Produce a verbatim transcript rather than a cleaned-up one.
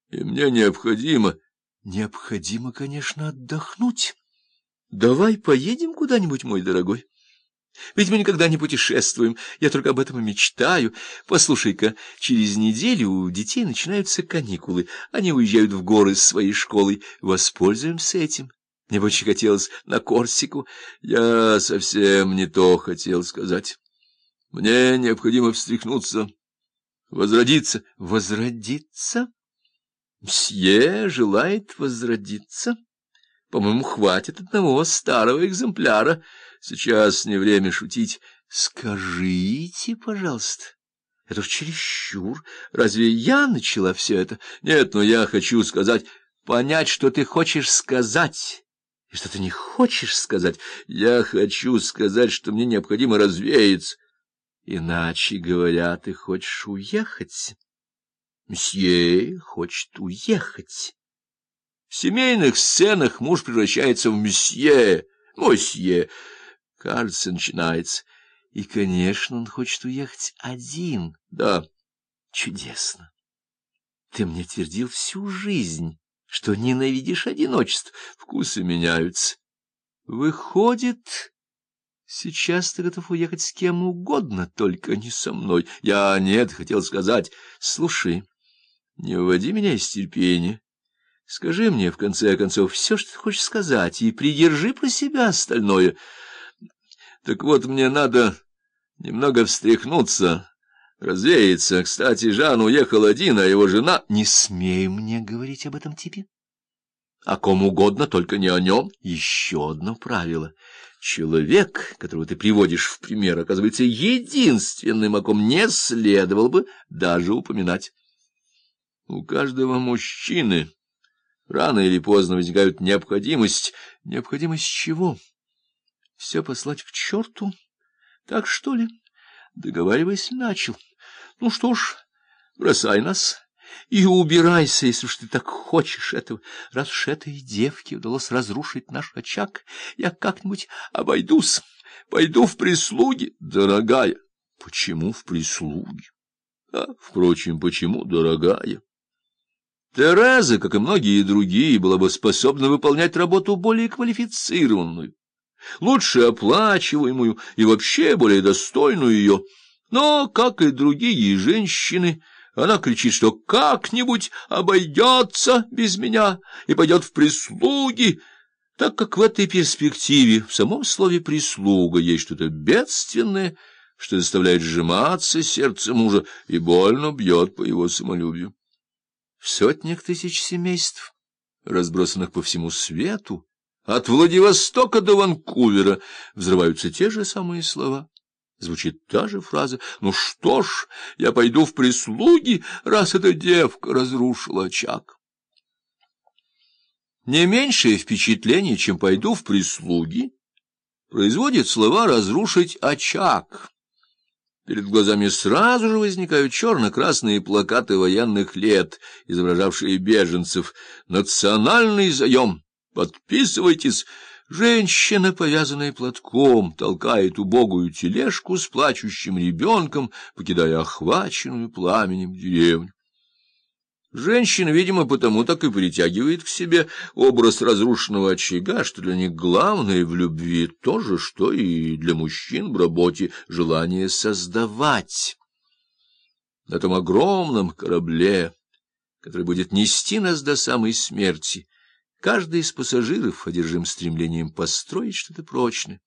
и мне необходимо... Необходимо, конечно, отдохнуть. Давай поедем куда-нибудь, мой дорогой. Ведь мы никогда не путешествуем, я только об этом и мечтаю. Послушай-ка, через неделю у детей начинаются каникулы. Они уезжают в горы с своей школой. Воспользуемся этим. Мне бы очень хотелось на Корсику. Я совсем не то хотел сказать. Мне необходимо встряхнуться, возродиться. Возродиться? Мсье желает возродиться? По-моему, хватит одного старого экземпляра. Сейчас не время шутить. Скажите, пожалуйста, это уж чересчур. Разве я начала все это? Нет, но я хочу сказать... Понять, что ты хочешь сказать, и что ты не хочешь сказать. Я хочу сказать, что мне необходимо развеяться. Иначе говоря, ты хочешь уехать. Мсье хочет уехать. В семейных сценах муж превращается в месье, мосье. Кажется, начинается. И, конечно, он хочет уехать один. Да. Чудесно. Ты мне твердил всю жизнь, что ненавидишь одиночество. Вкусы меняются. Выходит, сейчас ты готов уехать с кем угодно, только не со мной. Я нет, хотел сказать. Слушай, не уводи меня из терпения. Скажи мне, в конце концов, все, что ты хочешь сказать, и придержи про себя остальное. Так вот, мне надо немного встряхнуться, развеяться. Кстати, Жан уехал один, а его жена... Не смей мне говорить об этом типе. О ком угодно, только не о нем. Еще одно правило. Человек, которого ты приводишь в пример, оказывается единственным, о ком не следовало бы даже упоминать. У каждого мужчины рано или поздно возникает необходимость. Необходимость чего? Все послать к черту? Так что ли? Договаривайся, начал. Ну что ж, бросай нас и убирайся, если уж ты так хочешь этого. Раз уж этой девке удалось разрушить наш очаг, я как-нибудь обойдусь, пойду в прислуги. Дорогая, почему в прислуги? А, впрочем, почему, дорогая? Тереза, как и многие другие, была бы способна выполнять работу более квалифицированную, лучше оплачиваемую и вообще более достойную ее. Но, как и другие женщины, она кричит, что как-нибудь обойдется без меня и пойдет в прислуги, так как в этой перспективе, в самом слове «прислуга», есть что-то бедственное, что заставляет сжиматься сердце мужа и больно бьет по его самолюбию. В сотнях тысяч семейств, разбросанных по всему свету, от Владивостока до Ванкувера, взрываются те же самые слова. Звучит та же фраза: «Ну что ж, я пойду в прислуги, раз эта девка разрушила очаг». Не меньшее впечатление, чем «пойду в прислуги», производит слова «разрушить очаг». Перед глазами сразу же возникают черно-красные плакаты военных лет, изображавшие беженцев. «Национальный заем! Подписывайтесь!» Женщина, повязанная платком, толкает убогую тележку с плачущим ребенком, покидая охваченную пламенем деревню. Женщина, видимо, потому так и притягивает к себе образ разрушенного очага, что для них главное в любви то же, что и для мужчин в работе — желание создавать. На том огромном корабле, который будет нести нас до самой смерти, каждый из пассажиров одержим стремлением построить что-то прочное.